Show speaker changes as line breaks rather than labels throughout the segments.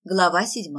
Глава 7.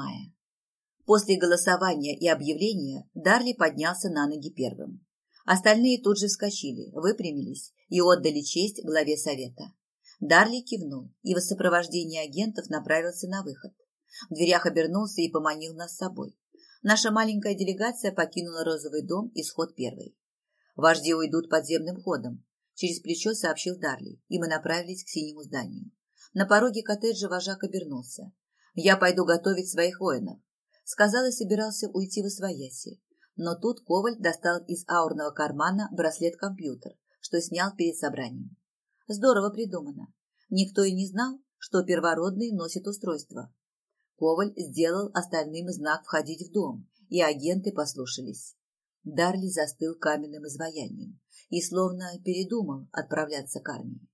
После голосования и объявления Дарли поднялся на ноги первым. Остальные тут же вскочили, выпрямились и отдали честь главе совета. Дарли кивнул и в сопровождении агентов направился на выход. В дверях обернулся и поманил нас с собой. Наша маленькая делегация покинула Розовый дом, исход первый. Вожди уйдут подземным ходом, через плечо сообщил Дарли, и мы направились к синему зданию. На пороге коттеджа вожак обернулся. «Я пойду готовить своих воинов», — сказал и собирался уйти восвояси. Но тут Коваль достал из аурного кармана браслет-компьютер, что снял перед собранием. Здорово придумано. Никто и не знал, что первородные носят устройство. Коваль сделал остальным знак входить в дом, и агенты послушались. Дарли застыл каменным изваянием и словно передумал отправляться к армии.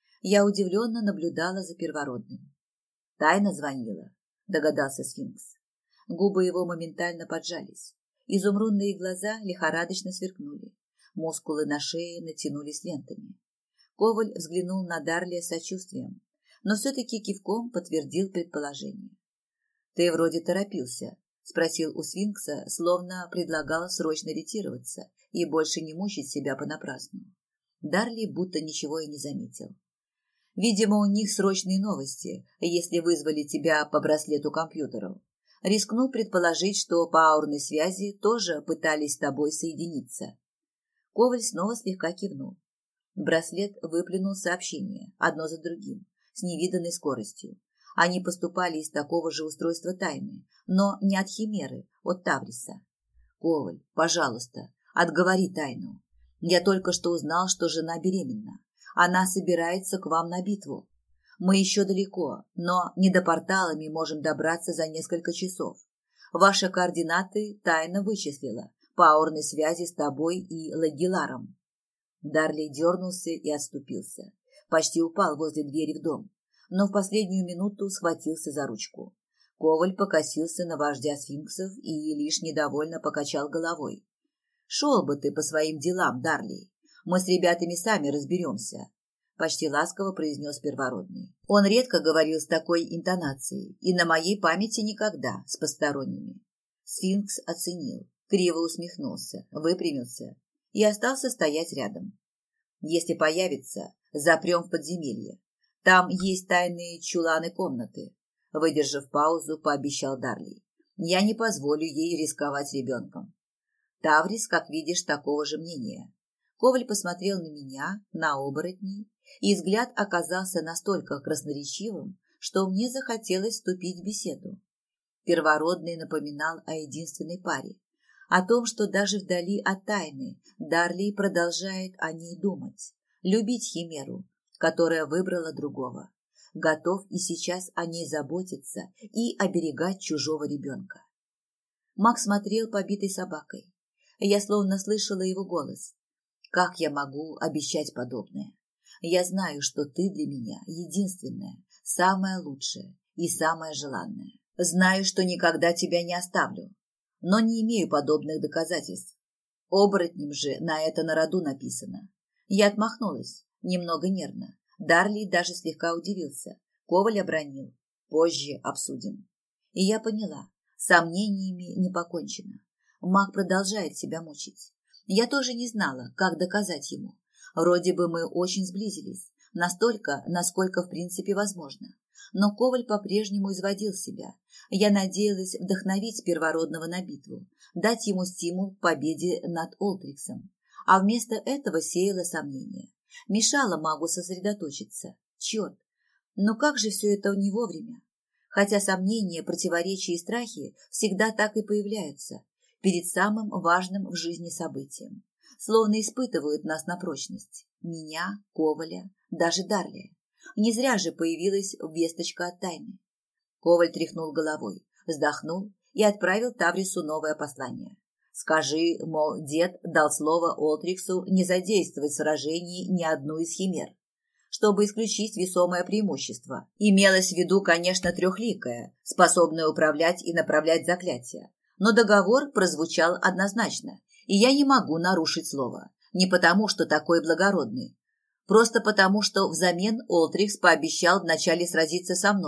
Я удивленно наблюдала за первородным. «Тайна звонила», — догадался сфинкс. Губы его моментально поджались. Изумрудные глаза лихорадочно сверкнули. Мускулы на шее натянулись лентами. Коваль взглянул на Дарли с сочувствием, но все-таки кивком подтвердил предположение. «Ты вроде торопился», — спросил у сфинкса, словно предлагал срочно ретироваться и больше не мучить себя понапрасну. Дарли будто ничего и не заметил. «Видимо, у них срочные новости, если вызвали тебя по браслету-компьютеру. Рискнул предположить, что по аурной связи тоже пытались с тобой соединиться». Коваль снова слегка кивнул. Браслет выплюнул сообщения, одно за другим, с невиданной скоростью. Они поступали из такого же устройства тайны, но не от Химеры, от Тавриса. «Коваль, пожалуйста, отговори тайну. Я только что узнал, что жена беременна. Она собирается к вам на битву. Мы еще далеко, но не до порталами можем добраться за несколько часов. Ваши координаты тайно вычислила по аурной связи с тобой и Лагиларом». Дарли дернулся и отступился. Почти упал возле двери в дом, но в последнюю минуту схватился за ручку. Коваль покосился на вождя сфинксов и лишь недовольно покачал головой. «Шел бы ты по своим делам, Дарли. Мы с ребятами сами разберемся», — почти ласково произнес первородный. Он редко говорил с такой интонацией, и на моей памяти никогда с посторонними. Сфинкс оценил, криво усмехнулся, выпрямился и остался стоять рядом. «Если появится, запрем в подземелье. Там есть тайные чуланы-комнаты», — выдержав паузу, пообещал Дарли. «Я не позволю ей рисковать ребенком». Таврис, как видишь, такого же мнения. Коваль посмотрел на меня, на оборотней, и взгляд оказался настолько красноречивым, что мне захотелось вступить в беседу. Первородный напоминал о единственной паре, о том, что даже вдали от тайны Дарли продолжает о ней думать, любить Химеру, которая выбрала другого, готов и сейчас о ней заботиться и оберегать чужого ребенка. Маг смотрел побитой собакой. Я словно слышала его голос. «Как я могу обещать подобное? Я знаю, что ты для меня единственная, самая лучшая и самая желанная. Знаю, что никогда тебя не оставлю, но не имею подобных доказательств. Оборотнем же на это на роду написано». Я отмахнулась, немного нервно. Дарли даже слегка удивился. Коваль обронил. «Позже обсудим». И я поняла, сомнениями не покончено. Маг продолжает себя мучить. Я тоже не знала, как доказать ему. Вроде бы мы очень сблизились, настолько, насколько в принципе возможно. Но Коваль по-прежнему изводил себя. Я надеялась вдохновить первородного на битву, дать ему стимул к победе над Олтриксом. А вместо этого сеяла сомнения. Мешала магу сосредоточиться. Черт! Но как же все это не вовремя? Хотя сомнения, противоречия и страхи всегда так и появляются перед самым важным в жизни событием. Словно испытывают нас на прочность. Меня, Коваля, даже Дарли. Не зря же появилась весточка от тайны. Коваль тряхнул головой, вздохнул и отправил Таврису новое послание. «Скажи, мол, дед дал слово Олтриксу не задействовать в сражении ни одну из химер, чтобы исключить весомое преимущество. Имелось в виду, конечно, трехликое, способное управлять и направлять заклятия. Но договор прозвучал однозначно, и я не могу нарушить слово. Не потому, что такой благородный. Просто потому, что взамен Олтрикс пообещал вначале сразиться со мной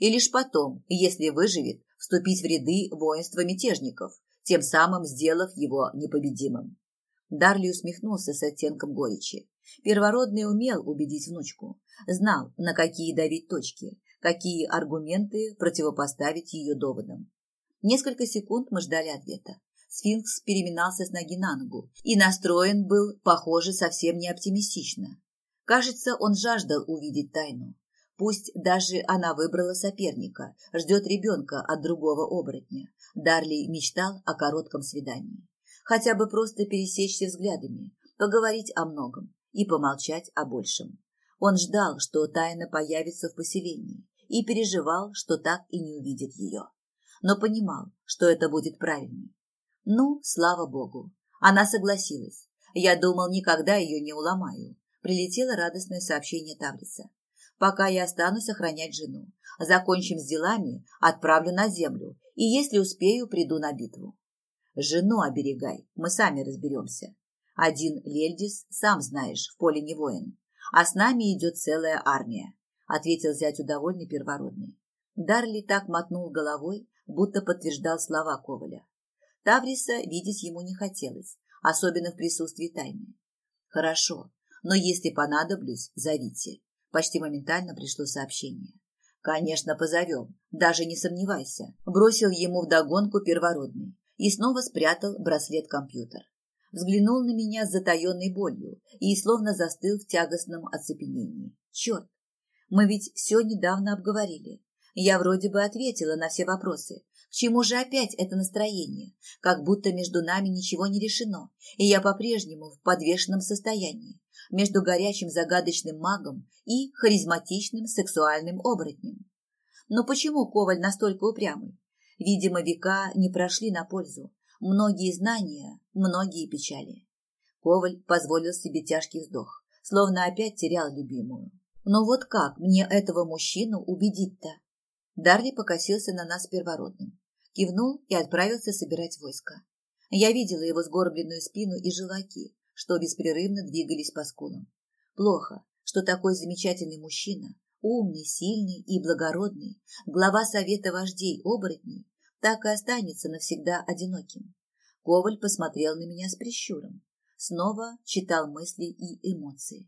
и лишь потом, если выживет, вступить в ряды воинства мятежников, тем самым сделав его непобедимым. Дарли усмехнулся с оттенком горечи. Первородный умел убедить внучку, знал, на какие давить точки, какие аргументы противопоставить ее доводам. Несколько секунд мы ждали ответа. Сфинкс переминался с ноги на ногу и настроен был, похоже, совсем не оптимистично. Кажется, он жаждал увидеть тайну. Пусть даже она выбрала соперника, ждет ребенка от другого оборотня. Дарли мечтал о коротком свидании. Хотя бы просто пересечься взглядами, поговорить о многом и помолчать о большем. Он ждал, что тайна появится в поселении, и переживал, что так и не увидит ее. Но понимал, что это будет правильно. Ну, слава богу, она согласилась. Я думал, никогда ее не уломаю. Прилетело радостное сообщение Тавриса. Пока я останусь охранять жену. Закончим с делами, отправлю на землю, и если успею, приду на битву. Жену оберегай, мы сами разберемся. Один Лельдис, сам знаешь, в поле не воин, а с нами идет целая армия, ответил зятю довольный первородный. Дарли так мотнул головой, будто подтверждал слова Коваля. Тавриса видеть ему не хотелось, особенно в присутствии тайны. Хорошо, но если понадоблюсь, зовите. Почти моментально пришло сообщение. Конечно, позовем, даже не сомневайся, бросил ему вдогонку первородный и снова спрятал браслет-компьютер. Взглянул на меня с затаенной болью и словно застыл в тягостном оцепенении. Черт, мы ведь все недавно обговорили. Я вроде бы ответила на все вопросы. К чему же опять это настроение? Как будто между нами ничего не решено, и я по-прежнему в подвешенном состоянии, между горячим загадочным магом и харизматичным сексуальным оборотнем. Но почему Коваль настолько упрямый? Видимо, века не прошли на пользу. Многие знания, многие печали. Коваль позволил себе тяжкий вздох, словно опять терял любимую. Но вот как мне этого мужчину убедить-то? Дарли покосился на нас первородным, кивнул и отправился собирать войско. Я видела его сгорбленную спину и желваки, что беспрерывно двигались по скулам. Плохо, что такой замечательный мужчина, умный, сильный и благородный, глава совета вождей оборотней, так и останется навсегда одиноким. Коваль посмотрел на меня с прищуром, снова читал мысли и эмоции.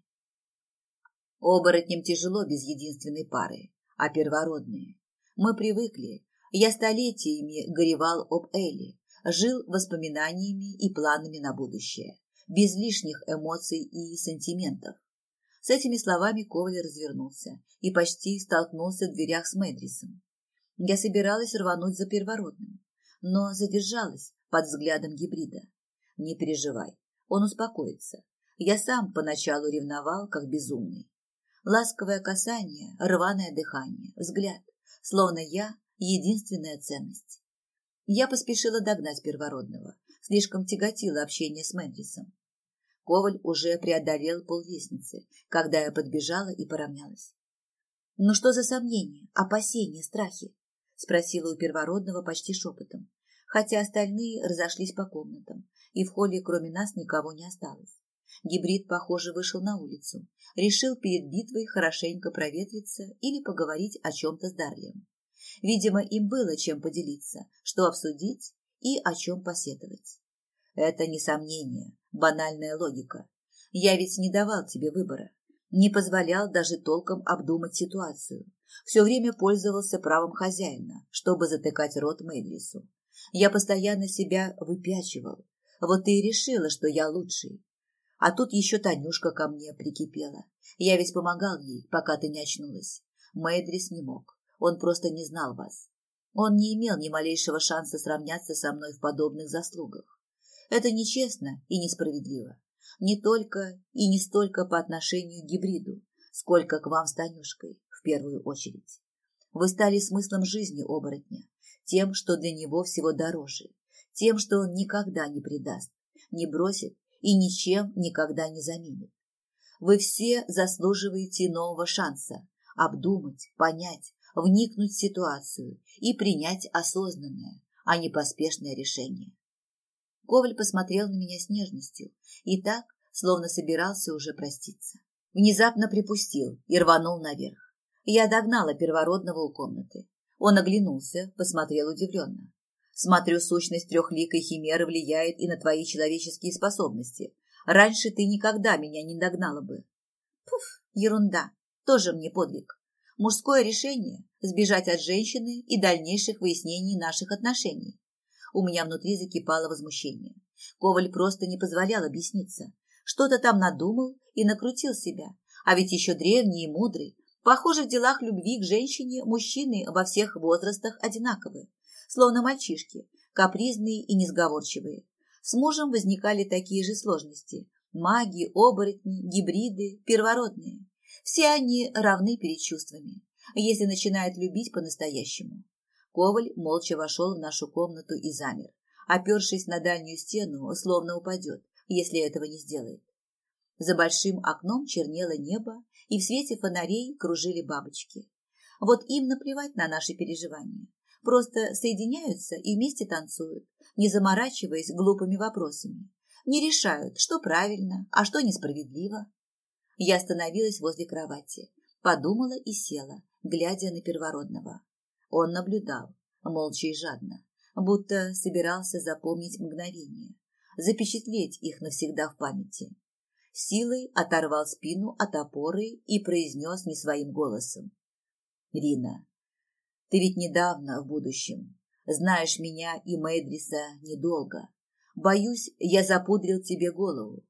Оборотням тяжело без единственной пары, а первородные. Мы привыкли. Я столетиями горевал об Элли, жил воспоминаниями и планами на будущее, без лишних эмоций и сантиментов. С этими словами Коваль развернулся и почти столкнулся в дверях с Мэдрисом. Я собиралась рвануть за первородным, но задержалась под взглядом гибрида. Не переживай, он успокоится. Я сам поначалу ревновал, как безумный. Ласковое касание, рваное дыхание, взгляд, словно я единственная ценность. Я поспешила догнать первородного, слишком тяготило общение с Мэдрисом. Коваль уже преодолел поллестницы, когда я подбежала и поравнялась. «Ну что за сомнения, опасения, страхи?» — спросила у первородного почти шепотом, хотя остальные разошлись по комнатам, и в холле кроме нас никого не осталось. Гибрид, похоже, вышел на улицу, решил перед битвой хорошенько проветриться или поговорить о чем-то с Дарлием. Видимо, им было чем поделиться, что обсудить и о чем посетовать. Это не сомнение, банальная логика. Я ведь не давал тебе выбора, не позволял даже толком обдумать ситуацию. Все время пользовался правом хозяина, чтобы затыкать рот Мэдрису. Я постоянно себя выпячивал. Вот ты и решила, что я лучший. А тут еще Танюшка ко мне прикипела. Я ведь помогал ей, пока ты не очнулась. Мэдрис не мог. Он просто не знал вас. Он не имел ни малейшего шанса сравняться со мной в подобных заслугах. Это нечестно и несправедливо. Не только и не столько по отношению к гибриду, сколько к вам с Танюшкой, в первую очередь. Вы стали смыслом жизни оборотня, тем, что для него всего дороже, тем, что он никогда не предаст, не бросит и ничем никогда не заменит. Вы все заслуживаете нового шанса обдумать, понять, вникнуть в ситуацию и принять осознанное, а не поспешное решение. Коваль посмотрел на меня с нежностью и так, словно собирался уже проститься. Внезапно припустил и рванул наверх. Я догнала первородного у комнаты. Он оглянулся, посмотрел удивленно. Смотрю, сущность трехликой химеры влияет и на твои человеческие способности. Раньше ты никогда меня не догнала бы. Пуф, ерунда, тоже мне подвиг. Мужское решение – сбежать от женщины и дальнейших выяснений наших отношений. У меня внутри закипало возмущение. Коваль просто не позволял объясниться. Что-то там надумал и накрутил себя. А ведь еще древний и мудрый. Похоже, в делах любви к женщине мужчины во всех возрастах одинаковые. Словно мальчишки, капризные и несговорчивые. С мужем возникали такие же сложности. Маги, оборотни, гибриды, первородные. Все они равны перед чувствами, если начинают любить по-настоящему. Коваль молча вошел в нашу комнату и замер, опершись на дальнюю стену, словно упадет, если этого не сделает. За большим окном чернело небо, и в свете фонарей кружили бабочки. Вот им наплевать на наши переживания. Просто соединяются и вместе танцуют, не заморачиваясь глупыми вопросами. Не решают, что правильно, а что несправедливо. Я остановилась возле кровати, подумала и села, глядя на первородного. Он наблюдал, молча и жадно, будто собирался запомнить мгновения, запечатлеть их навсегда в памяти. Силой оторвал спину от опоры и произнес не своим голосом. «Рина, ты ведь недавно в будущем. Знаешь меня и Мэйдриса недолго. Боюсь, я запудрил тебе голову».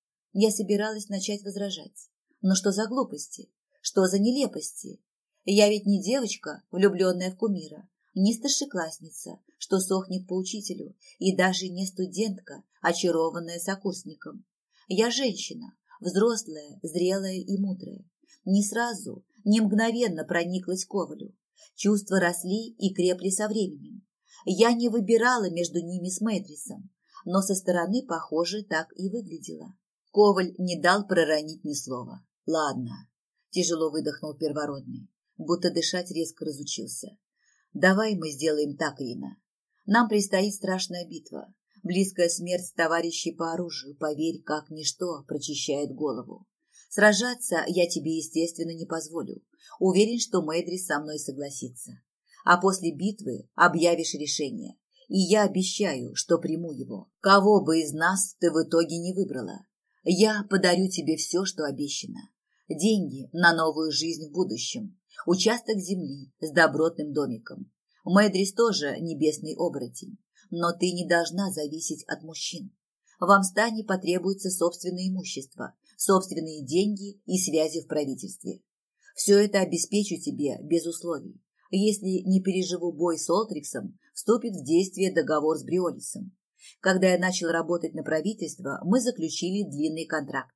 Я собиралась начать возражать. Но что за глупости? Что за нелепости? Я ведь не девочка, влюбленная в кумира, не старшеклассница, что сохнет по учителю, и даже не студентка, очарованная сокурсником. Я женщина, взрослая, зрелая и мудрая. Не сразу, не мгновенно прониклась к Ковалю. Чувства росли и крепли со временем. Я не выбирала между ними с Мэйдрисом, но со стороны, похоже, так и выглядела. Коваль не дал проронить ни слова. «Ладно», – тяжело выдохнул первородный, будто дышать резко разучился. «Давай мы сделаем так, Рина. Нам предстоит страшная битва. Близкая смерть товарищей по оружию, поверь, как ничто прочищает голову. Сражаться я тебе, естественно, не позволю. Уверен, что Мэйдрис со мной согласится. А после битвы объявишь решение, и я обещаю, что приму его. Кого бы из нас ты в итоге не выбрала, я подарю тебе все, что обещано. Деньги на новую жизнь в будущем, участок земли с добротным домиком. Мэйдрис тоже небесный оборотень, но ты не должна зависеть от мужчин. Вам в стане потребуется собственное имущество, собственные деньги и связи в правительстве. Все это обеспечу тебе без условий. Если не переживу бой с Олтриксом, вступит в действие договор с Бриолисом. Когда я начал работать на правительство, мы заключили длинный контракт.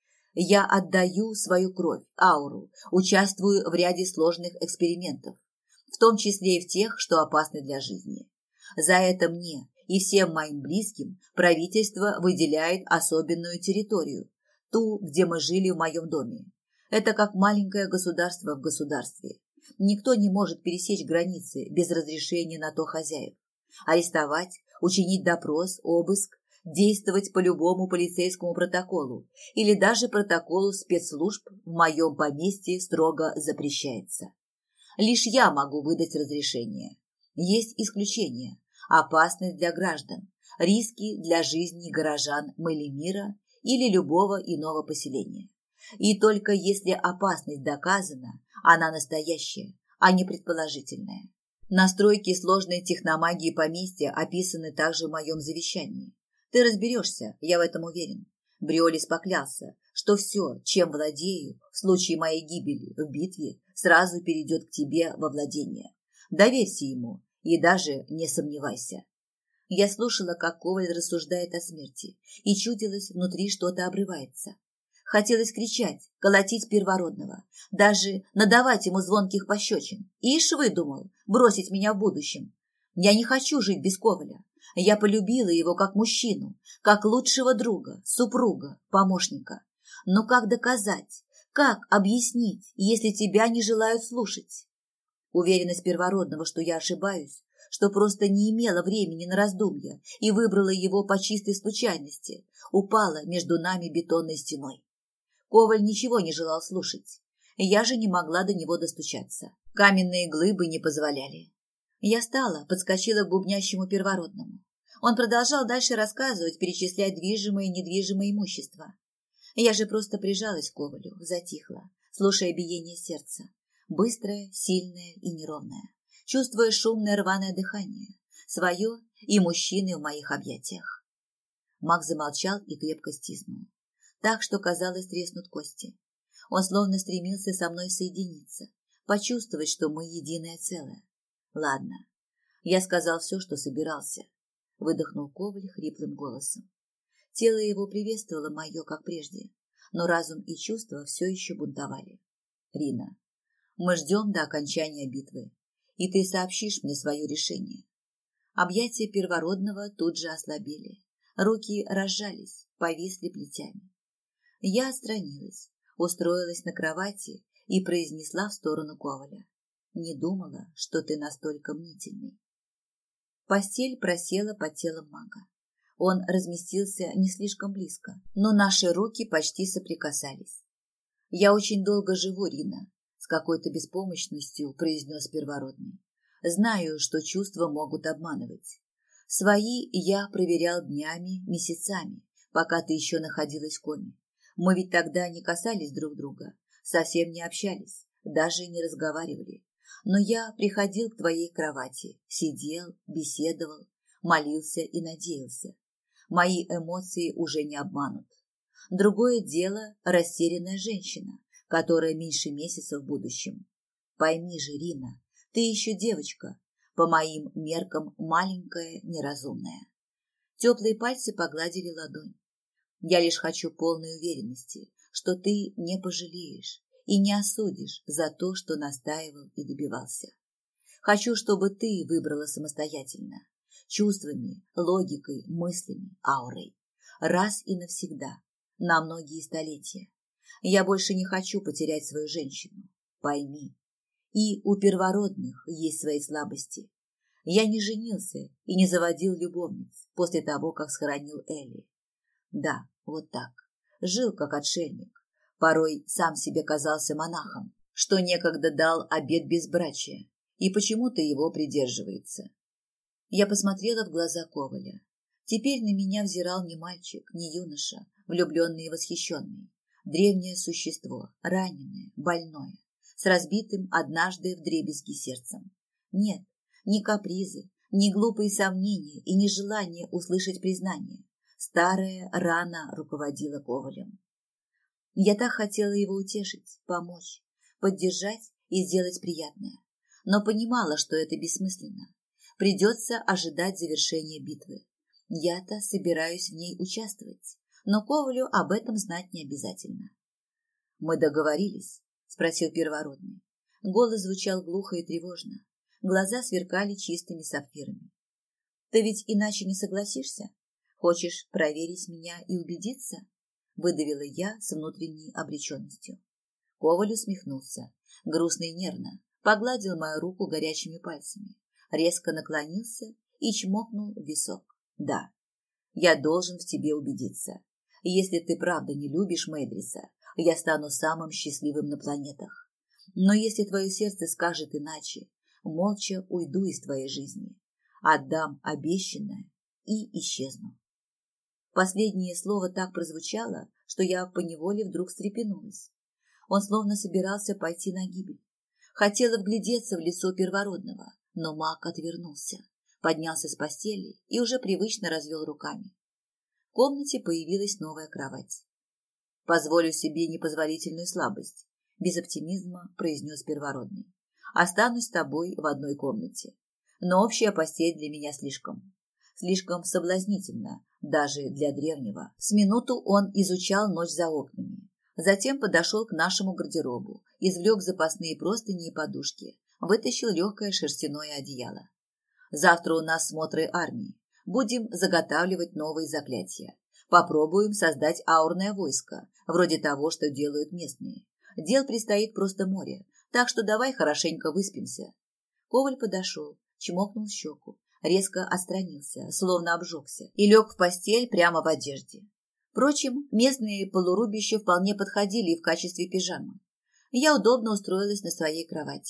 Я отдаю свою кровь, ауру, участвую в ряде сложных экспериментов, в том числе и в тех, что опасны для жизни. За это мне и всем моим близким правительство выделяет особенную территорию, ту, где мы жили в моем доме. Это как маленькое государство в государстве. Никто не может пересечь границы без разрешения на то хозяев. Арестовать, учинить допрос, обыск, действовать по любому полицейскому протоколу или даже протоколу спецслужб в моем поместье строго запрещается. Лишь я могу выдать разрешение. Есть исключения. Опасность для граждан, риски для жизни горожан Мэлимира или любого иного поселения. И только если опасность доказана, она настоящая, а не предположительная. Настройки сложной техномагии поместья описаны также в моем завещании. Ты разберешься, я в этом уверен. Бриолис поклялся, что все, чем владею, в случае моей гибели в битве, сразу перейдет к тебе во владение. Доверься ему и даже не сомневайся. Я слушала, как Коваль рассуждает о смерти, и чудилось, внутри что-то обрывается. Хотелось кричать, колотить первородного, даже надавать ему звонких пощечин. Ишь выдумал бросить меня в будущем. Я не хочу жить без Коваля. Я полюбила его как мужчину, как лучшего друга, супруга, помощника. Но как доказать, как объяснить, если тебя не желают слушать? Уверенность первородного, что я ошибаюсь, что просто не имела времени на раздумья и выбрала его по чистой случайности, упала между нами бетонной стеной. Коваль ничего не желал слушать. Я же не могла до него достучаться. Каменные глыбы не позволяли. Я встала, подскочила к бубнящему первородному. Он продолжал дальше рассказывать, перечислять движимое и недвижимое имущество. Я же просто прижалась к Ковалю, затихла, слушая биение сердца. Быстрое, сильное и неровное. Чувствуя шумное рваное дыхание. Свое и мужчины в моих объятиях. Маг замолчал и крепко стиснул. Так, что, казалось, треснут кости. Он словно стремился со мной соединиться, почувствовать, что мы единое целое. Ладно, я сказал все, что собирался. Выдохнул Коваль хриплым голосом. Тело его приветствовало мое, как прежде, но разум и чувства все еще бунтовали. Рина, мы ждем до окончания битвы, и ты сообщишь мне свое решение. Объятия первородного тут же ослабели. Руки разжались, повисли плетями. Я отстранилась, устроилась на кровати и произнесла в сторону Коваля. Не думала, что ты настолько мнительный. Постель просела под телом мага. Он разместился не слишком близко, но наши руки почти соприкасались. «Я очень долго живу, Рина», — с какой-то беспомощностью произнес первородный. «Знаю, что чувства могут обманывать. Свои я проверял днями, месяцами, пока ты еще находилась в коме. Мы ведь тогда не касались друг друга, совсем не общались, даже не разговаривали. Но я приходил к твоей кровати, сидел, беседовал, молился и надеялся. Мои эмоции уже не обманут. Другое дело – растерянная женщина, которая меньше месяца в будущем. Пойми же, Рина, ты еще девочка, по моим меркам маленькая, неразумная». Теплые пальцы погладили ладонь. «Я лишь хочу полной уверенности, что ты не пожалеешь и не осудишь за то, что настаивал и добивался. Хочу, чтобы ты выбрала самостоятельно, чувствами, логикой, мыслями, аурой, раз и навсегда, на многие столетия. Я больше не хочу потерять свою женщину, пойми. И у первородных есть свои слабости. Я не женился и не заводил любовниц после того, как схоронил Элли. Да, вот так. Жил как отшельник. Порой сам себе казался монахом, что некогда дал обет безбрачия, и почему-то его придерживается. Я посмотрела в глаза Коваля. Теперь на меня взирал не мальчик, не юноша, влюбленный и восхищенный. Древнее существо, раненое, больное, с разбитым однажды вдребезги сердцем. Нет, ни капризы, ни глупые сомнения и ни желание услышать признание. Старая рана руководила Ковалем. Я так хотела его утешить, помочь, поддержать и сделать приятное, но понимала, что это бессмысленно. Придется ожидать завершения битвы. Я-то собираюсь в ней участвовать, но Ковалю об этом знать не обязательно. «Мы договорились?» – спросил первородный. Голос звучал глухо и тревожно. Глаза сверкали чистыми сапфирами. «Ты ведь иначе не согласишься? Хочешь проверить меня и убедиться?» – выдавила я с внутренней обреченностью. Коваль усмехнулся, грустно и нервно, погладил мою руку горячими пальцами, резко наклонился и чмокнул в висок. «Да, я должен в тебе убедиться. Если ты правда не любишь Мэйдриса, я стану самым счастливым на планетах. Но если твое сердце скажет иначе, молча уйду из твоей жизни, отдам обещанное и исчезну». Последнее слово так прозвучало, что я поневоле вдруг встрепенулась. Он словно собирался пойти на гибель. Хотела вглядеться в лицо первородного, но маг отвернулся, поднялся с постели и уже привычно развел руками. В комнате появилась новая кровать. «Позволю себе непозволительную слабость», — без оптимизма произнес первородный. «Останусь с тобой в одной комнате. Но общая постель для меня слишком соблазнительна, даже для древнего». С минуту он изучал ночь за окнами. Затем подошел к нашему гардеробу, извлек запасные простыни и подушки, вытащил легкое шерстяное одеяло. «Завтра у нас смотры армии. Будем заготавливать новые заклятия. Попробуем создать аурное войско, вроде того, что делают местные. Дел предстоит просто море, так что давай хорошенько выспимся». Коваль подошел, чмокнул в щеку, резко отстранился, словно обжегся, и лег в постель прямо в одежде. Впрочем, местные полурубища вполне подходили и в качестве пижамы. Я удобно устроилась на своей кровати.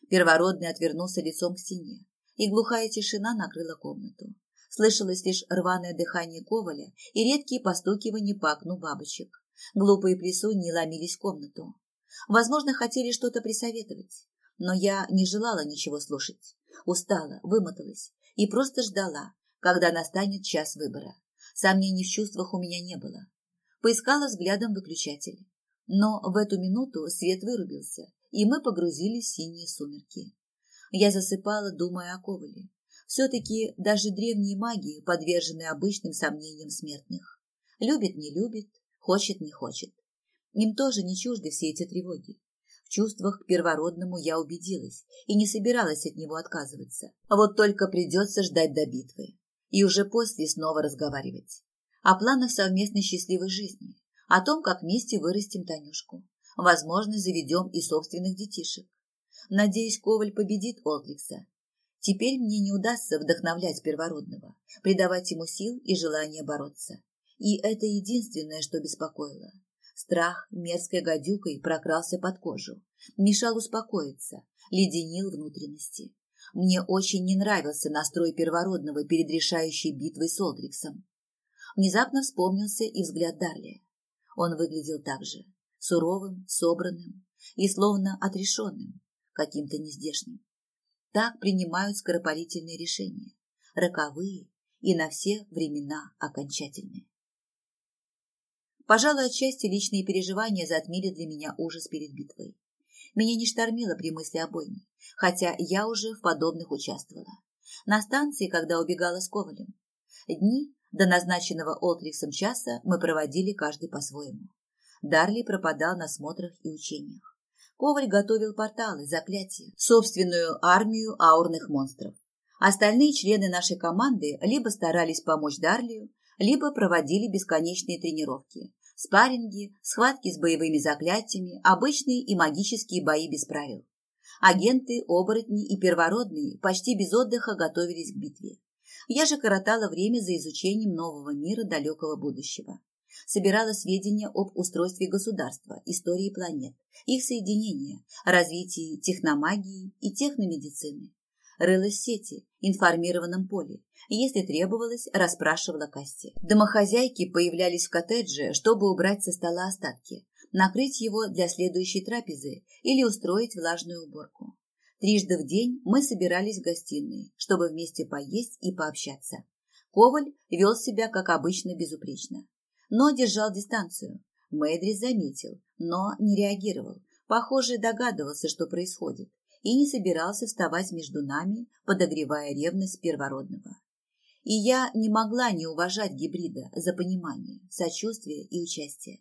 Первородный отвернулся лицом к стене, и глухая тишина накрыла комнату. Слышалось лишь рваное дыхание Коваля и редкие постукивания по окну бабочек. Глупые плесуньи ломились в комнату. Возможно, хотели что-то присоветовать, но я не желала ничего слушать. Устала, вымоталась и просто ждала, когда настанет час выбора. Сомнений в чувствах у меня не было. Поискала взглядом выключатель. Но в эту минуту свет вырубился, и мы погрузились в синие сумерки. Я засыпала, думая о Ковале. Все-таки даже древние маги подвержены обычным сомнениям смертных. Любит, не любит, хочет, не хочет. Им тоже не чужды все эти тревоги. В чувствах к первородному я убедилась и не собиралась от него отказываться. Вот только придется ждать до битвы. И уже после снова разговаривать. О планах совместной счастливой жизни. О том, как вместе вырастим Танюшку. Возможно, заведем и собственных детишек. Надеюсь, Коваль победит Олдрикса. Теперь мне не удастся вдохновлять первородного, придавать ему сил и желание бороться. И это единственное, что беспокоило. Страх мерзкой гадюкой прокрался под кожу, мешал успокоиться, леденил внутренности. Мне очень не нравился настрой первородного перед решающей битвой с Олдриксом. Внезапно вспомнился и взгляд Дарли. Он выглядел так же, суровым, собранным и словно отрешенным, каким-то нездешним. Так принимают скоропалительные решения, роковые и на все времена окончательные. Пожалуй, отчасти личные переживания затмили для меня ужас перед битвой. Меня не штормило при мысли о бойне, хотя я уже в подобных участвовала. На станции, когда убегала с Ковалем. Дни до назначенного Олдриксом часа мы проводили каждый по-своему. Дарли пропадал на смотрах и учениях. Коваль готовил порталы, заклятия, собственную армию аурных монстров. Остальные члены нашей команды либо старались помочь Дарлию, либо проводили бесконечные тренировки, спарринги, схватки с боевыми заклятиями, обычные и магические бои без правил. Агенты, оборотни и первородные почти без отдыха готовились к битве. Я же коротала время за изучением нового мира далекого будущего. Собирала сведения об устройстве государства, истории планет, их соединения, развитии техномагии и техномедицины. Рылась в сети, информированном поле, если требовалось, расспрашивала Касти. Домохозяйки появлялись в коттедже, чтобы убрать со стола остатки, накрыть его для следующей трапезы или устроить влажную уборку. Трижды в день мы собирались в гостиной, чтобы вместе поесть и пообщаться. Коваль вел себя, как обычно, безупречно, но держал дистанцию. Мэйдрис заметил, но не реагировал. Похоже, догадывался, что происходит, и не собирался вставать между нами, подогревая ревность первородного. И я не могла не уважать гибрида за понимание, сочувствие и участие.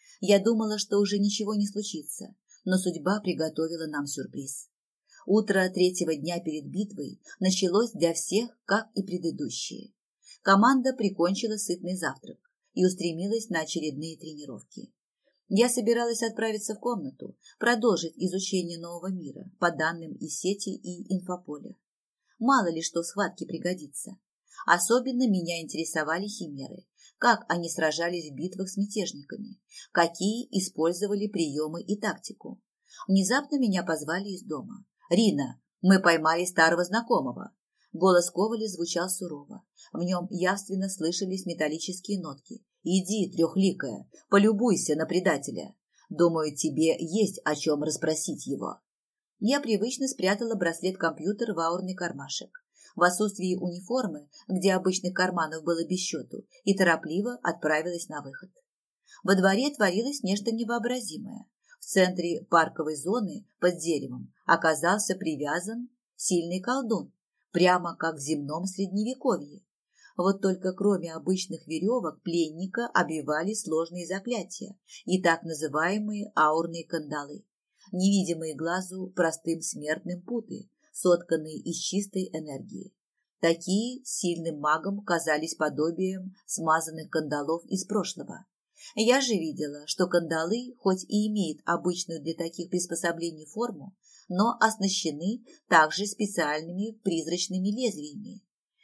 Я думала, что уже ничего не случится, но судьба приготовила нам сюрприз. Утро третьего дня перед битвой началось для всех, как и предыдущие. Команда прикончила сытный завтрак и устремилась на очередные тренировки. Я собиралась отправиться в комнату, продолжить изучение нового мира по данным из сети и инфополя. Мало ли что в схватке пригодится. Особенно меня интересовали химеры, как они сражались в битвах с мятежниками, какие использовали приемы и тактику. Внезапно меня позвали из дома. «Рина, мы поймали старого знакомого». Голос Коваля звучал сурово. В нем явственно слышались металлические нотки. «Иди, трехликая, полюбуйся на предателя. Думаю, тебе есть о чем расспросить его». Я привычно спрятала браслет-компьютер в аурный кармашек, в отсутствии униформы, где обычных карманов было без счету, и торопливо отправилась на выход. Во дворе творилось нечто невообразимое. В центре парковой зоны под деревом оказался привязан сильный колдун, прямо как в земном средневековье. Вот только кроме обычных веревок пленника обвивали сложные заклятия и так называемые аурные кандалы, невидимые глазу простым смертным путы, сотканные из чистой энергии. Такие сильным магам казались подобием смазанных кандалов из прошлого. Я же видела, что кандалы, хоть и имеют обычную для таких приспособлений форму, но оснащены также специальными призрачными лезвиями.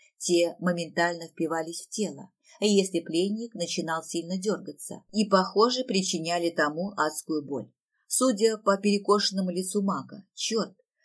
Те моментально впивались в тело, если пленник начинал сильно дергаться, и, похоже, причиняли тому адскую боль. Судя по перекошенному лицу мага, черт,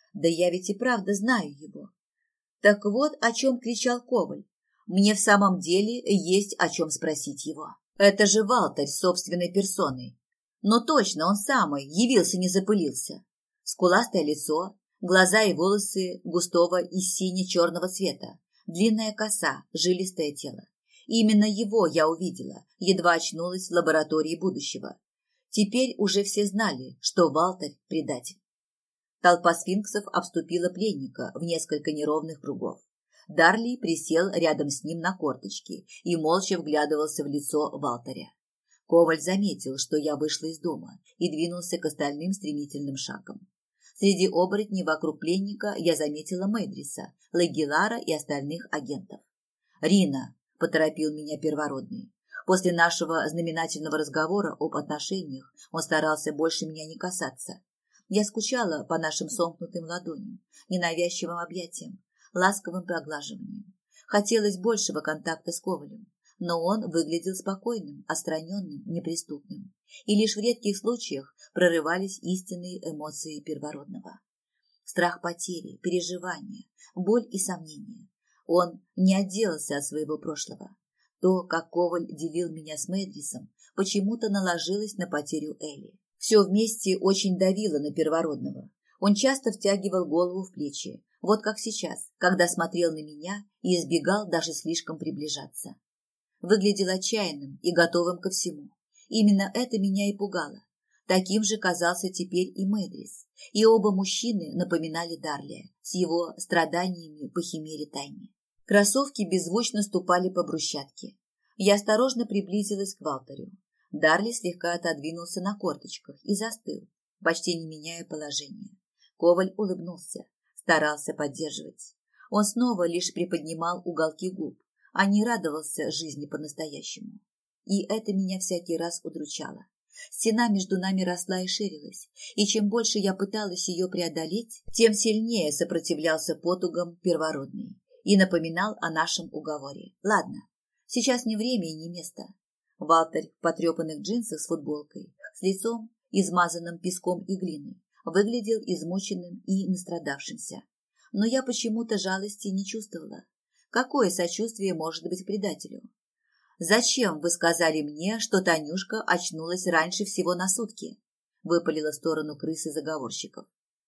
Да я ведь и правда знаю его. Так вот, о чем кричал Коваль. Мне в самом деле есть о чем спросить его. Это же Валтарь собственной персоной. Но точно он самый, явился, не запылился. Скуластое лицо, глаза и волосы густого и сине-черного цвета, длинная коса, жилистое тело. Именно его я увидела, едва очнулась в лаборатории будущего. Теперь уже все знали, что Валтарь – предатель. Толпа сфинксов обступила пленника в несколько неровных кругов. Дарли присел рядом с ним на корточки и молча вглядывался в лицо Валтаря. Коваль заметил, что я вышла из дома, и двинулся к остальным стремительным шагом. Среди оборотней вокруг пленника я заметила Мэдриса, Лагилара и остальных агентов. «Рина», – поторопил меня первородный. После нашего знаменательного разговора об отношениях он старался больше меня не касаться. Я скучала по нашим сомкнутым ладоням, ненавязчивым объятиям, ласковым поглаживаниям. Хотелось большего контакта с Ковалем, но он выглядел спокойным, отстраненным, неприступным, и лишь в редких случаях прорывались истинные эмоции первородного. Страх потери, переживания, боль и сомнения. Он не отделался от своего прошлого. То, как Коваль делил меня с Мэдрисом, почему-то наложилось на потерю Элли. Все вместе очень давило на первородного. Он часто втягивал голову в плечи, вот как сейчас, когда смотрел на меня и избегал даже слишком приближаться. Выглядел отчаянным и готовым ко всему. Именно это меня и пугало. Таким же казался теперь и Мэдрис, и оба мужчины напоминали Дарлия с его страданиями по химере тайны. Кроссовки беззвучно ступали по брусчатке. Я осторожно приблизилась к Валтарю. Дарли слегка отодвинулся на корточках и застыл, почти не меняя положения. Коваль улыбнулся, старался поддерживать. Он снова лишь приподнимал уголки губ, а не радовался жизни по-настоящему. И это меня всякий раз удручало. Стена между нами росла и ширилась, и чем больше я пыталась ее преодолеть, тем сильнее сопротивлялся потугам первородный и напоминал о нашем уговоре. Ладно, сейчас не время и не место. Валтарь в потрепанных джинсах с футболкой, с лицом, измазанным песком и глиной, выглядел измученным и настрадавшимся. Но я почему-то жалости не чувствовала. Какое сочувствие может быть к предателю? «Зачем вы сказали мне, что Танюшка очнулась раньше всего на сутки?» – выпалила в сторону крысы заговорщиков.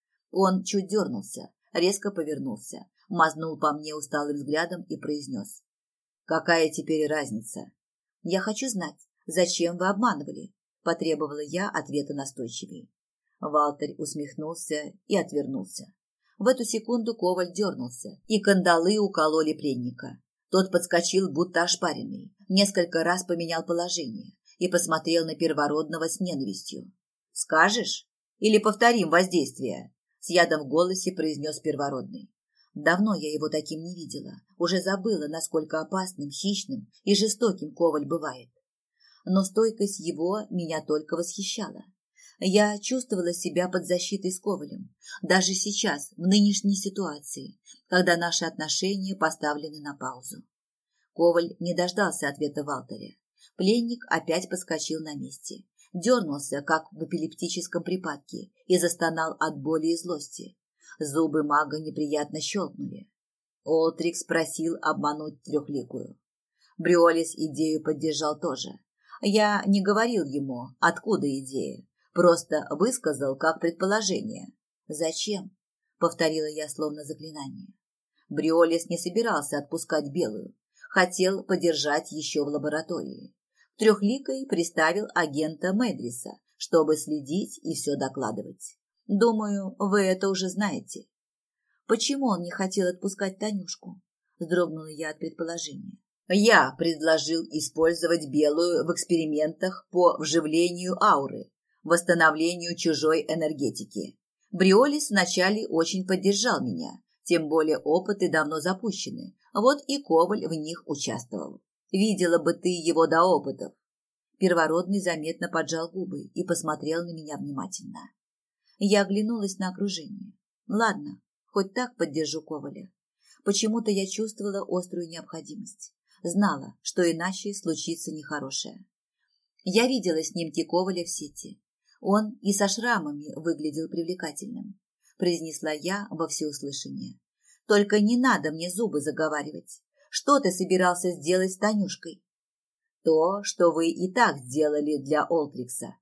Он чуть дернулся, резко повернулся, мазнул по мне усталым взглядом и произнес: «Какая теперь разница? Я хочу знать, зачем вы обманывали?» – потребовала я ответа настойчивее. Валтарь усмехнулся и отвернулся. В эту секунду Коваль дернулся, и кандалы укололи пленника. Тот подскочил, будто ошпаренный, несколько раз поменял положение и посмотрел на первородного с ненавистью. «Скажешь? Или повторим воздействие?» – с ядом в голосе произнес первородный. Давно я его таким не видела, уже забыла, насколько опасным, хищным и жестоким Коваль бывает. Но стойкость его меня только восхищала. Я чувствовала себя под защитой с Ковалем, даже сейчас, в нынешней ситуации, когда наши отношения поставлены на паузу. Коваль не дождался ответа Валтаря. Пленник опять подскочил на месте, дернулся, как в эпилептическом припадке, и застонал от боли и злости. Зубы мага неприятно щелкнули. Олтрикс просил обмануть трехликую. Бриолис идею поддержал тоже. Я не говорил ему, откуда идея, просто высказал как предположение. «Зачем?» — повторила я словно заклинание. Бриолис не собирался отпускать белую, хотел подержать еще в лаборатории. К трехликой приставил агента Мэдриса, чтобы следить и все докладывать. Думаю, вы это уже знаете. Почему он не хотел отпускать Танюшку? Вздрогнула я от предположения. Я предложил использовать белую в экспериментах по вживлению ауры, восстановлению чужой энергетики. Бриолис вначале очень поддержал меня, тем более опыты давно запущены, вот и Коваль в них участвовал. Видела бы ты его до опытов. Первородный заметно поджал губы и посмотрел на меня внимательно. Я оглянулась на окружение. Ладно, хоть так поддержу Коваля. Почему-то я чувствовала острую необходимость. Знала, что иначе случится нехорошее. Я видела снимки Коваля в сети. Он и со шрамами выглядел привлекательным. произнесла я во всеуслышание. Только не надо мне зубы заговаривать. Что ты собирался сделать с Танюшкой? То, что вы и так сделали для Олтрикса.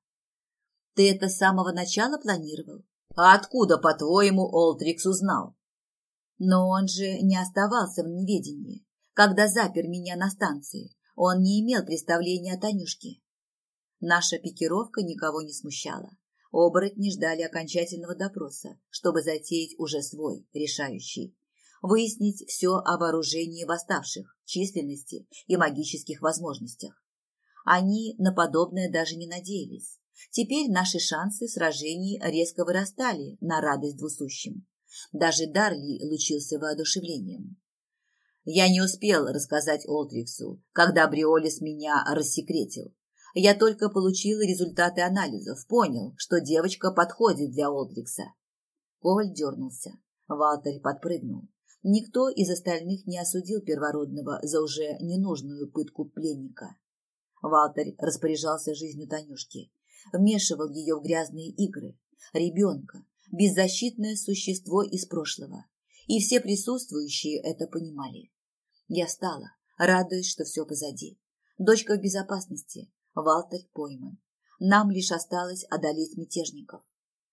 Ты это с самого начала планировал? А откуда, по-твоему, Олтрикс узнал? Но он же не оставался в неведении. Когда запер меня на станции, он не имел представления о Танюшке. Наша пикировка никого не смущала. Оборотни ждали окончательного допроса, чтобы затеять уже свой, решающий. Выяснить все о вооружении восставших, численности и магических возможностях. Они на подобное даже не надеялись. Теперь наши шансы в сражении резко вырастали на радость двусущим. Даже Дарли лучился воодушевлением. Я не успел рассказать Олтриксу, когда Бриолис меня рассекретил. Я только получил результаты анализов, понял, что девочка подходит для Олтрикса. Коваль дернулся. Валтарь подпрыгнул. Никто из остальных не осудил первородного за уже ненужную пытку пленника. Валтарь распоряжался жизнью Танюшки, вмешивал ее в грязные игры, ребенка, беззащитное существо из прошлого. И все присутствующие это понимали. Я встала, радуясь, что все позади. Дочка в безопасности, Валтарь пойман. Нам лишь осталось одолеть мятежников.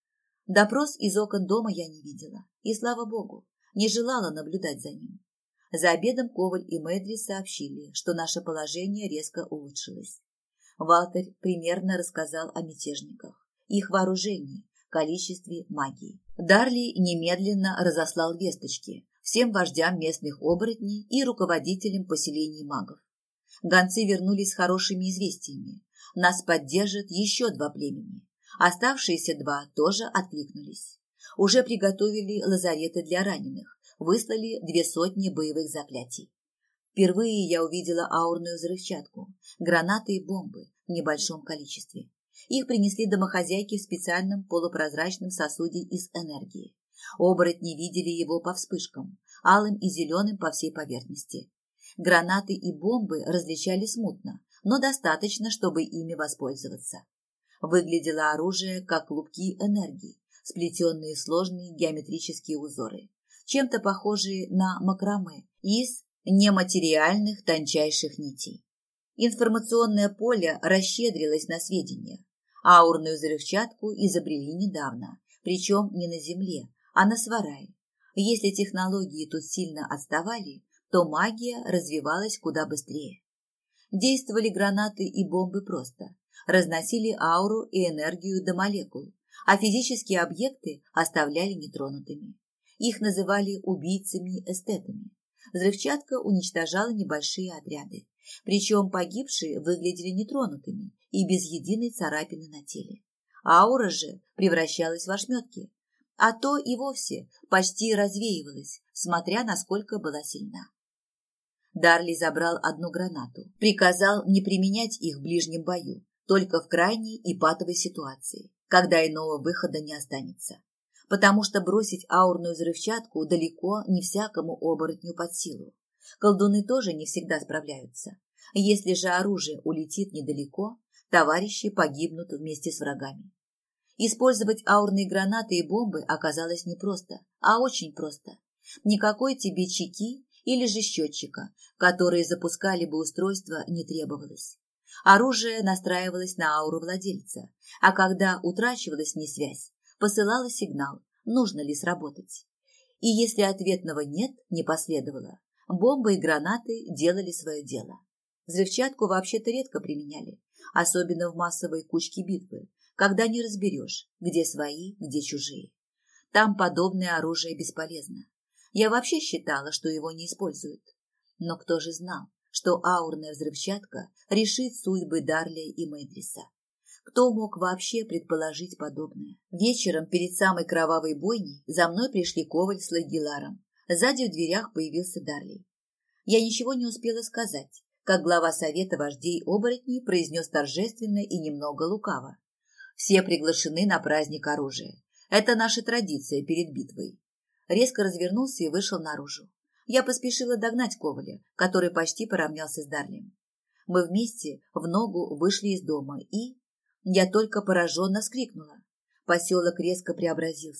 Допрос из окон дома я не видела, и, слава богу, не желала наблюдать за ним. За обедом Коваль и Мэдрис сообщили, что наше положение резко улучшилось. Валтарь примерно рассказал о мятежниках, их вооружении, количестве магии. Дарли немедленно разослал весточки всем вождям местных оборотней и руководителям поселений магов. Гонцы вернулись с хорошими известиями. Нас поддержат еще 2 племени. Оставшиеся 2 тоже откликнулись. Уже приготовили лазареты для раненых, выслали 200 боевых заклятий. Впервые я увидела аурную взрывчатку, гранаты и бомбы в небольшом количестве. Их принесли домохозяйки в специальном полупрозрачном сосуде из энергии. Оборотни видели его по вспышкам, алым и зеленым по всей поверхности. Гранаты и бомбы различали смутно, но достаточно, чтобы ими воспользоваться. Выглядело оружие как клубки энергии, сплетенные в сложные геометрические узоры, чем-то похожие на макраме из нематериальных тончайших нитей. Информационное поле расщедрилось на сведения. Аурную взрывчатку изобрели недавно, причем не на Земле, а на Сварае. Если технологии тут сильно отставали, то магия развивалась куда быстрее. Действовали гранаты и бомбы просто, разносили ауру и энергию до молекул, а физические объекты оставляли нетронутыми. Их называли убийцами-эстетами. Взрывчатка уничтожала небольшие отряды, причем погибшие выглядели нетронутыми и без единой царапины на теле. Аура же превращалась в ошметки, а то и вовсе почти развеивалась, смотря насколько была сильна. Дарли забрал 1 гранату, приказал не применять их в ближнем бою, только в крайней и патовой ситуации, когда иного выхода не останется. Потому что бросить аурную взрывчатку далеко не всякому оборотню под силу. Колдуны тоже не всегда справляются. Если же оружие улетит недалеко, товарищи погибнут вместе с врагами. Использовать аурные гранаты и бомбы оказалось не просто, а очень просто. Никакой тебе чеки или же счетчика, которые запускали бы устройство, не требовалось. Оружие настраивалось на ауру владельца, а когда утрачивалась в ней связь, посылало сигнал, нужно ли сработать. И если ответного «нет» не последовало, бомбы и гранаты делали свое дело. Взрывчатку вообще-то редко применяли, особенно в массовой кучке битвы, когда не разберешь, где свои, где чужие. Там подобное оружие бесполезно. Я вообще считала, что его не используют. Но кто же знал, что аурная взрывчатка решит судьбы Дарли и Мэдриса? Кто мог вообще предположить подобное? Вечером, перед самой кровавой бойней, за мной пришли Коваль с Лагиларом. Сзади в дверях появился Дарли. Я ничего не успела сказать, как глава совета вождей оборотней произнес торжественно и немного лукаво. Все приглашены на праздник оружия. Это наша традиция перед битвой. Резко развернулся и вышел наружу. Я поспешила догнать Коваля, который почти поравнялся с Дарлием. Мы вместе в ногу вышли из дома, и... Я только пораженно вскрикнула. Поселок резко преобразился.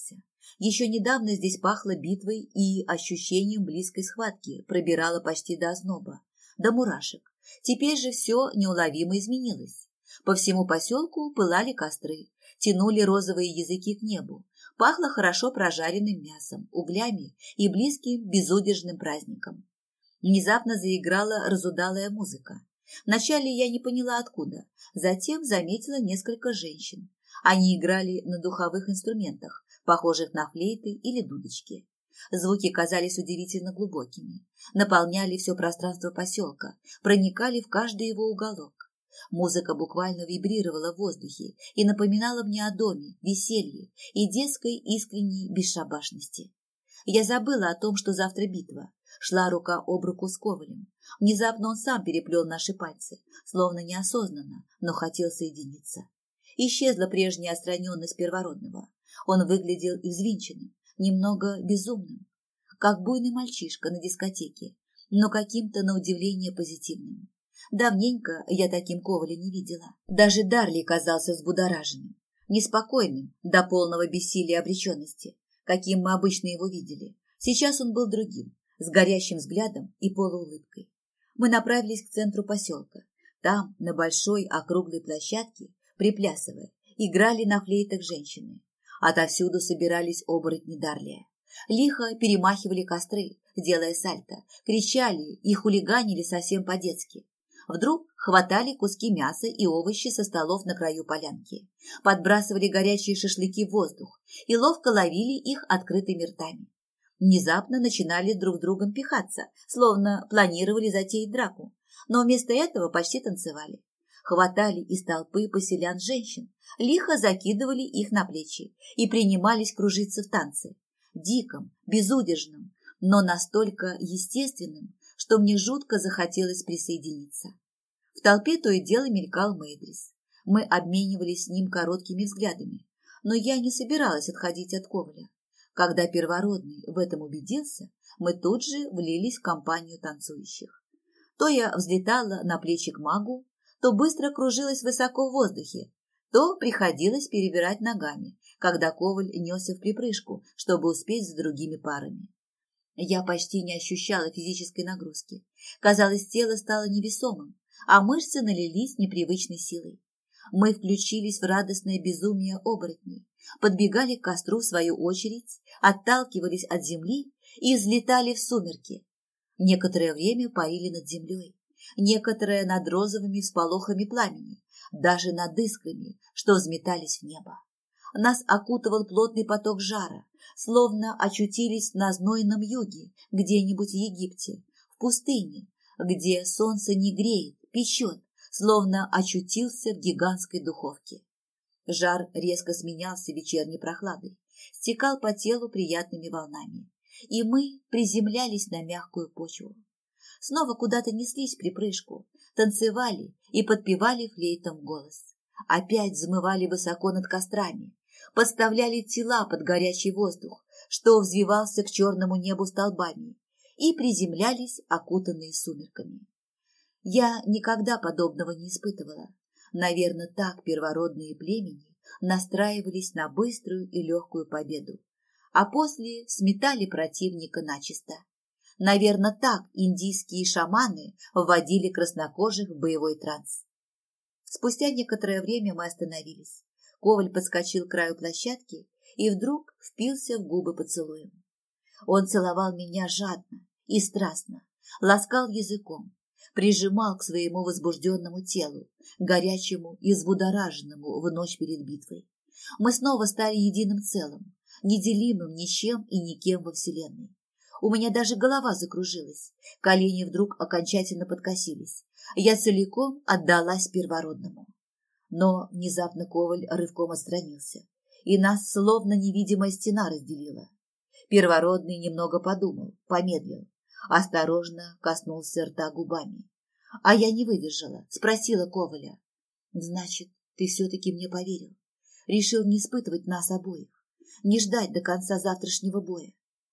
Еще недавно здесь пахло битвой и ощущением близкой схватки пробирало почти до озноба, до мурашек. Теперь же все неуловимо изменилось. По всему поселку пылали костры, тянули розовые языки к небу, пахло хорошо прожаренным мясом, углями и близким безудержным праздником. Внезапно заиграла разудалая музыка. Вначале я не поняла откуда, затем заметила несколько женщин. Они играли на духовых инструментах, похожих на флейты или дудочки. Звуки казались удивительно глубокими, наполняли все пространство поселка, проникали в каждый его уголок. Музыка буквально вибрировала в воздухе и напоминала мне о доме, веселье и детской искренней бесшабашности. Я забыла о том, что завтра битва, шла рука об руку с Ковалем. Внезапно он сам переплел наши пальцы, словно неосознанно, но хотел соединиться. Исчезла прежняя отстраненность первородного. Он выглядел взвинченным, немного безумным, как буйный мальчишка на дискотеке, но каким-то на удивление позитивным. Давненько я таким Коваля не видела. Даже Дарли казался взбудораженным, неспокойным, до полного бессилия и обреченности, каким мы обычно его видели. Сейчас он был другим, с горящим взглядом и полуулыбкой. Мы направились к центру поселка. Там, на большой округлой площадке, приплясывая, играли на флейтах женщины. Отовсюду собирались оборотни Дарлия. Лихо перемахивали костры, делая сальто, кричали и хулиганили совсем по-детски. Вдруг хватали куски мяса и овощи со столов на краю полянки, подбрасывали горячие шашлыки в воздух и ловко ловили их открытыми ртами. Внезапно начинали друг с другом пихаться, словно планировали затеять драку, но вместо этого почти танцевали. Хватали из толпы поселян женщин, лихо закидывали их на плечи и принимались кружиться в танце. Диком, безудержном, но настолько естественным, что мне жутко захотелось присоединиться. В толпе то и дело мелькал Мэйдрис. Мы обменивались с ним короткими взглядами, но я не собиралась отходить от Коваля. Когда первородный в этом убедился, мы тут же влились в компанию танцующих. То я взлетала на плечи к магу, то быстро кружилась высоко в воздухе, то приходилось перебирать ногами, когда Коваль несся вприпрыжку, чтобы успеть с другими парами. Я почти не ощущала физической нагрузки. Казалось, тело стало невесомым, а мышцы налились непривычной силой. Мы включились в радостное безумие оборотней, подбегали к костру в свою очередь, отталкивались от земли и взлетали в сумерки. Некоторое время парили над землей, некоторое над розовыми всполохами пламени, даже над искрами, что взметались в небо. Нас окутывал плотный поток жара, словно очутились на знойном юге, где-нибудь в Египте, в пустыне, где солнце не греет, печет, словно очутился в гигантской духовке. Жар резко сменялся вечерней прохладой, стекал по телу приятными волнами, и мы приземлялись на мягкую почву. Снова куда-то неслись вприпрыжку, танцевали и подпевали флейтом голос. Опять взмывали высоко над кострами, подставляли тела под горячий воздух, что взвивался к черному небу столбами, и приземлялись, окутанные сумерками. Я никогда подобного не испытывала. Наверное, так первородные племени настраивались на быструю и легкую победу, а после сметали противника начисто. Наверное, так индийские шаманы вводили краснокожих в боевой транс. Спустя некоторое время мы остановились. Коваль подскочил к краю площадки и вдруг впился в губы поцелуем. Он целовал меня жадно и страстно, ласкал языком, прижимал к своему возбужденному телу, горячему и взбудораженному в ночь перед битвой. Мы снова стали единым целым, неделимым ничем и никем во вселенной. У меня даже голова закружилась, колени вдруг окончательно подкосились. Я целиком отдалась первородному. Но внезапно Коваль рывком отстранился, и нас словно невидимая стена разделила. Первородный немного подумал, помедлил, осторожно коснулся рта губами. А я не выдержала, спросила Коваля: «Значит, ты все-таки мне поверил? Решил не испытывать нас обоих, не ждать до конца завтрашнего боя?»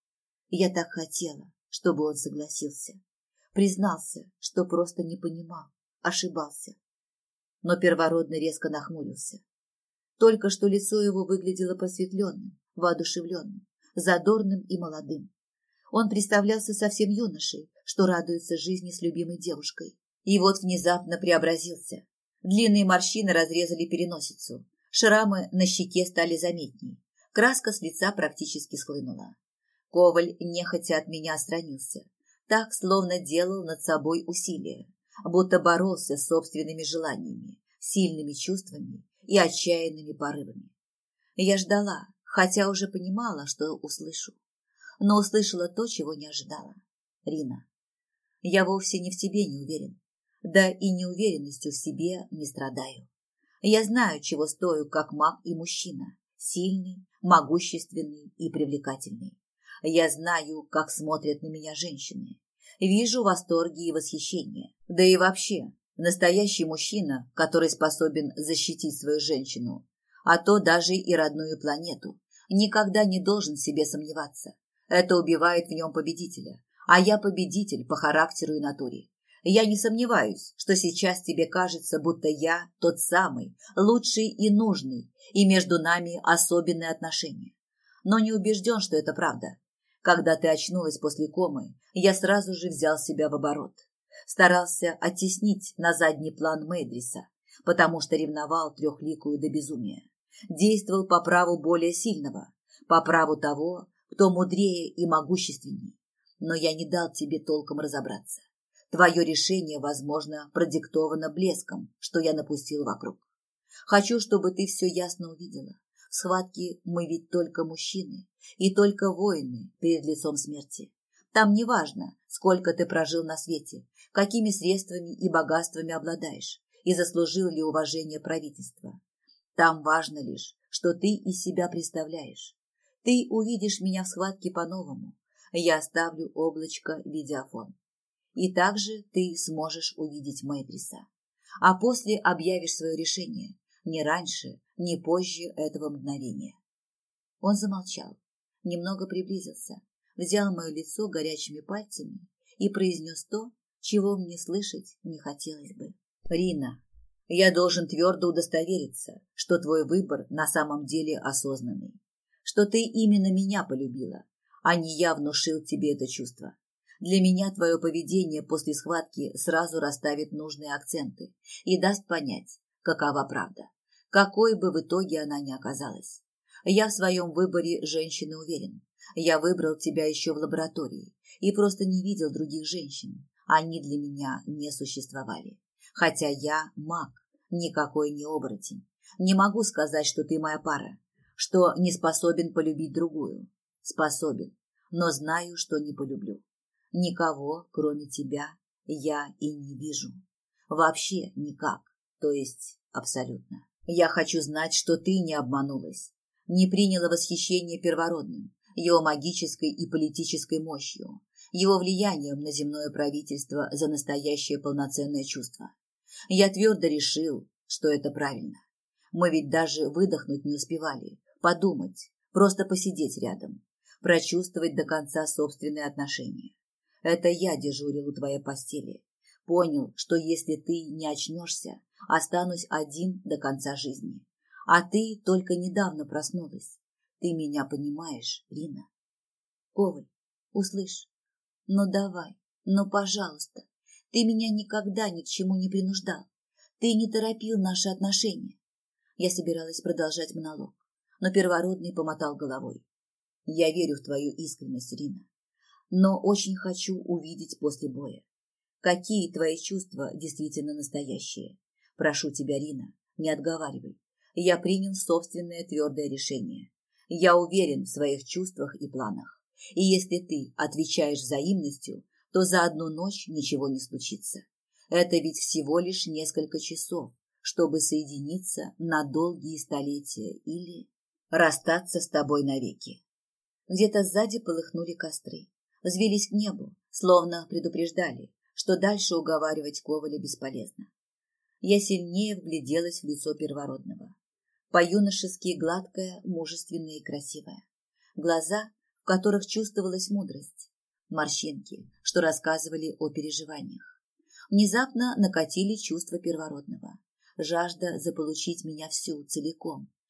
Я так хотела, чтобы он согласился, признался, что просто не понимал, ошибался. Но первородный резко нахмурился. Только что лицо его выглядело просветленным, воодушевленным, задорным и молодым. Он представлялся совсем юношей, что радуется жизни с любимой девушкой. И вот внезапно преобразился. Длинные морщины разрезали переносицу, шрамы на щеке стали заметней, краска с лица практически схлынула. Коваль нехотя от меня отстранился, так, словно делал над собой усилие, будто боролся с собственными желаниями, сильными чувствами и отчаянными порывами. Я ждала, хотя уже понимала, что услышу, но услышала то, чего не ожидала. Рина, я вовсе не в тебе не уверен, да и неуверенностью в себе не страдаю. Я знаю, чего стою как маг и мужчина, сильный, могущественный и привлекательный. Я знаю, как смотрят на меня женщины. Вижу восторги и восхищение. Да и вообще, настоящий мужчина, который способен защитить свою женщину, а то даже и родную планету, никогда не должен в себе сомневаться. Это убивает в нем победителя, а я победитель по характеру и натуре. Я не сомневаюсь, что сейчас тебе кажется, будто я тот самый, лучший и нужный, и между нами особенные отношения. Но не убежден, что это правда. Когда ты очнулась после комы, я сразу же взял себя в оборот. Старался оттеснить на задний план Мэдриса, потому что ревновал трехликую до безумия. Действовал по праву более сильного, по праву того, кто мудрее и могущественней. Но я не дал тебе толком разобраться. Твое решение, возможно, продиктовано блеском, что я напустил вокруг. Хочу, чтобы ты все ясно увидела. В схватке мы ведь только мужчины и только воины перед лицом смерти. Там не важно, сколько ты прожил на свете, какими средствами и богатствами обладаешь, и заслужил ли уважение правительства. Там важно лишь, что ты из себя представляешь. Ты увидишь меня в схватке по-новому. Я оставлю облачко видеофон. И также ты сможешь увидеть Мэдриса. А после объявишь свое решение. Не раньше, не позже этого мгновения. Он замолчал, немного приблизился, взял мое лицо горячими пальцами и произнес то, чего мне слышать не хотелось бы. Рина, я должен твердо удостовериться, что твой выбор на самом деле осознанный, что ты именно меня полюбила, а не я внушил тебе это чувство. Для меня твое поведение после схватки сразу расставит нужные акценты и даст понять, какова правда, какой бы в итоге она ни оказалась. Я в своем выборе женщины уверен. Я выбрал тебя еще в лаборатории и просто не видел других женщин. Они для меня не существовали. Хотя я маг, никакой не оборотень. Не могу сказать, что ты моя пара, что не способен полюбить другую. Способен, но знаю, что не полюблю. Никого, кроме тебя, я и не вижу. Вообще никак, то есть абсолютно. Я хочу знать, что ты не обманулась, не приняла восхищение первородным, его магической и политической мощью, его влиянием на земное правительство за настоящее полноценное чувство. Я твердо решил, что это правильно. Мы ведь даже выдохнуть не успевали, подумать, просто посидеть рядом, прочувствовать до конца собственные отношения. Это я дежурил у твоей постели. Понял, что если ты не очнешься, останусь один до конца жизни. А ты только недавно проснулась. Ты меня понимаешь, Рина? Коваль, услышь. Ну давай, ну пожалуйста. Ты меня никогда ни к чему не принуждал. Ты не торопил наши отношения. Я собиралась продолжать монолог, но первородный помотал головой. Я верю в твою искренность, Рина, но очень хочу увидеть после боя. Какие твои чувства действительно настоящие? Прошу тебя, Рина, не отговаривай. Я принял собственное твердое решение. Я уверен в своих чувствах и планах. И если ты отвечаешь взаимностью, то за одну ночь ничего не случится. Это ведь всего лишь несколько часов, чтобы соединиться на долгие столетия или расстаться с тобой навеки. Где-то сзади полыхнули костры, взвились к небу, словно предупреждали, что дальше уговаривать Коваля бесполезно. Я сильнее вгляделась в лицо первородного. По-юношески гладкое, мужественное и красивое. Глаза, в которых чувствовалась мудрость. Морщинки, что рассказывали о переживаниях. Внезапно накатили чувства первородного. Жажда заполучить меня всю, целиком.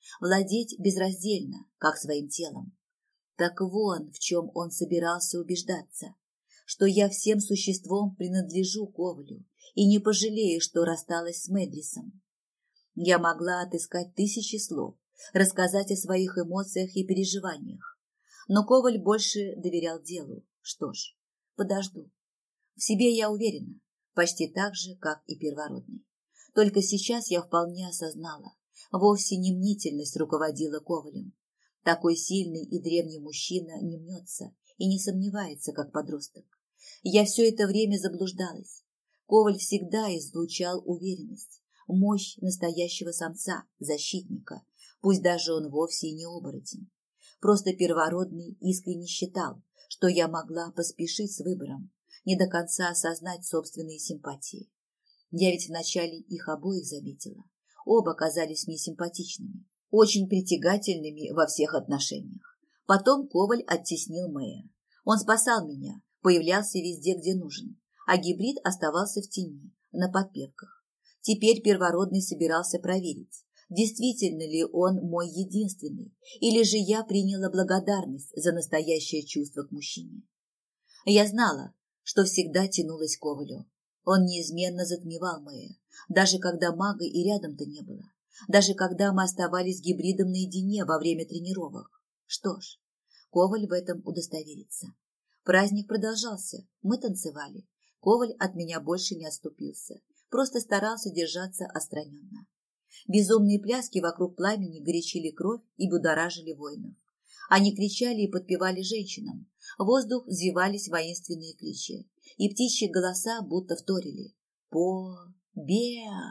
владеть безраздельно, как своим телом. Так вон, в чем он собирался убеждаться, что я всем существом принадлежу Ковалю и не пожалею, что рассталась с Медрисом. Я могла отыскать тысячи слов, рассказать о своих эмоциях и переживаниях, но Коваль больше доверял делу. Что ж, подожду. В себе я уверена, почти так же, как и первородный. Только сейчас я вполне осознала, вовсе не мнительность руководила Ковалем. Такой сильный и древний мужчина не мнется и не сомневается, как подросток. Я все это время заблуждалась. Коваль всегда излучал уверенность, мощь настоящего самца, защитника, пусть даже он вовсе и не оборотень. Просто первородный искренне считал, что я могла поспешить с выбором, не до конца осознать собственные симпатии. Я ведь вначале их обоих заметила. Оба казались мне симпатичными, очень притягательными во всех отношениях. Потом Коваль оттеснил Мэя. Он спасал меня, появлялся везде, где нужен, а гибрид оставался в тени, на подпевках. Теперь первородный собирался проверить, действительно ли он мой единственный, или же я приняла благодарность за настоящее чувство к мужчине. Я знала, что всегда тянулась к Ковалю. Он неизменно затмевал Мэя, даже когда мага и рядом-то не было, даже когда мы оставались гибридом наедине во время тренировок. Что ж, Коваль в этом удостоверится. Праздник продолжался, мы танцевали. Коваль от меня больше не отступился, просто старался держаться отстраненно. Безумные пляски вокруг пламени горячили кровь и будоражили воинов. Они кричали и подпевали женщинам. В воздух взвивались воинственные кличи, и птичьи голоса будто вторили. «По-беа!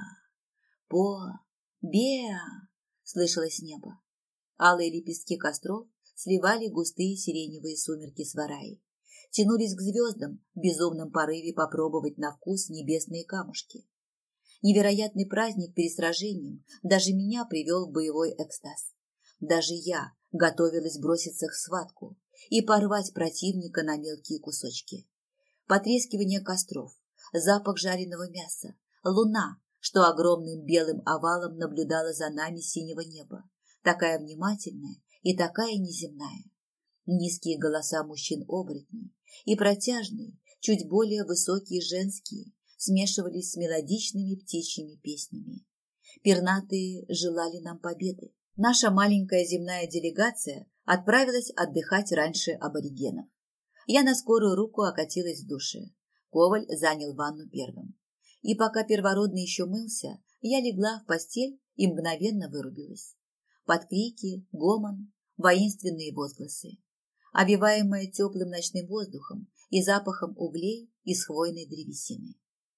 По-беа!» слышалось с неба. Алые лепестки костров сливали густые сиреневые сумерки свараи. Тянулись к звездам в безумном порыве попробовать на вкус небесные камушки. Невероятный праздник перед сражением даже меня привел в боевой экстаз. Даже я готовилась броситься в схватку и порвать противника на мелкие кусочки. Потрескивание костров, запах жареного мяса, луна, что огромным белым овалом наблюдала за нами с синего неба, такая внимательная и такая неземная. Низкие голоса мужчин-оборотней и протяжные, чуть более высокие женские смешивались с мелодичными птичьими песнями. Пернатые желали нам победы. Наша маленькая земная делегация отправилась отдыхать раньше аборигенов. Я на скорую руку окатилась в душе. Коваль занял ванну первым. И пока первородный еще мылся, я легла в постель и мгновенно вырубилась. Под крики, гомон, воинственные возгласы, обвиваемая теплым ночным воздухом и запахом углей из хвойной древесины.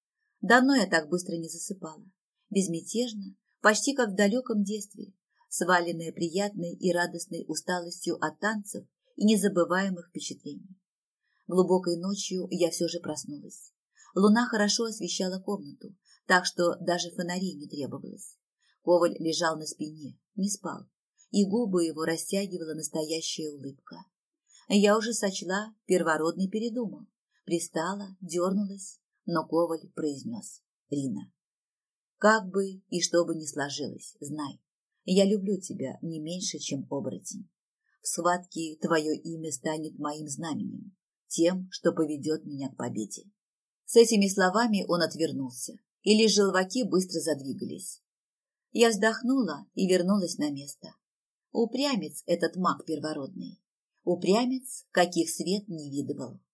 Давно я так быстро не засыпала. Безмятежно, почти как в далеком детстве, сваленная приятной и радостной усталостью от танцев и незабываемых впечатлений. Глубокой ночью я все же проснулась. Луна хорошо освещала комнату, так что даже фонарей не требовалось. Коваль лежал на спине, не спал, и губы его растягивала настоящая улыбка. Я уже сочла, первородный передумал. Пристала, дернулась, но Коваль произнес: «Рина, как бы и что бы ни сложилось, знай, я люблю тебя не меньше, чем оборотень. В схватке твое имя станет моим знаменем, тем, что поведет меня к победе». С этими словами он отвернулся, и лишь желваки быстро задвигались. Я вздохнула и вернулась на место. Упрямец этот маг первородный. Упрямец, каких свет не видывал.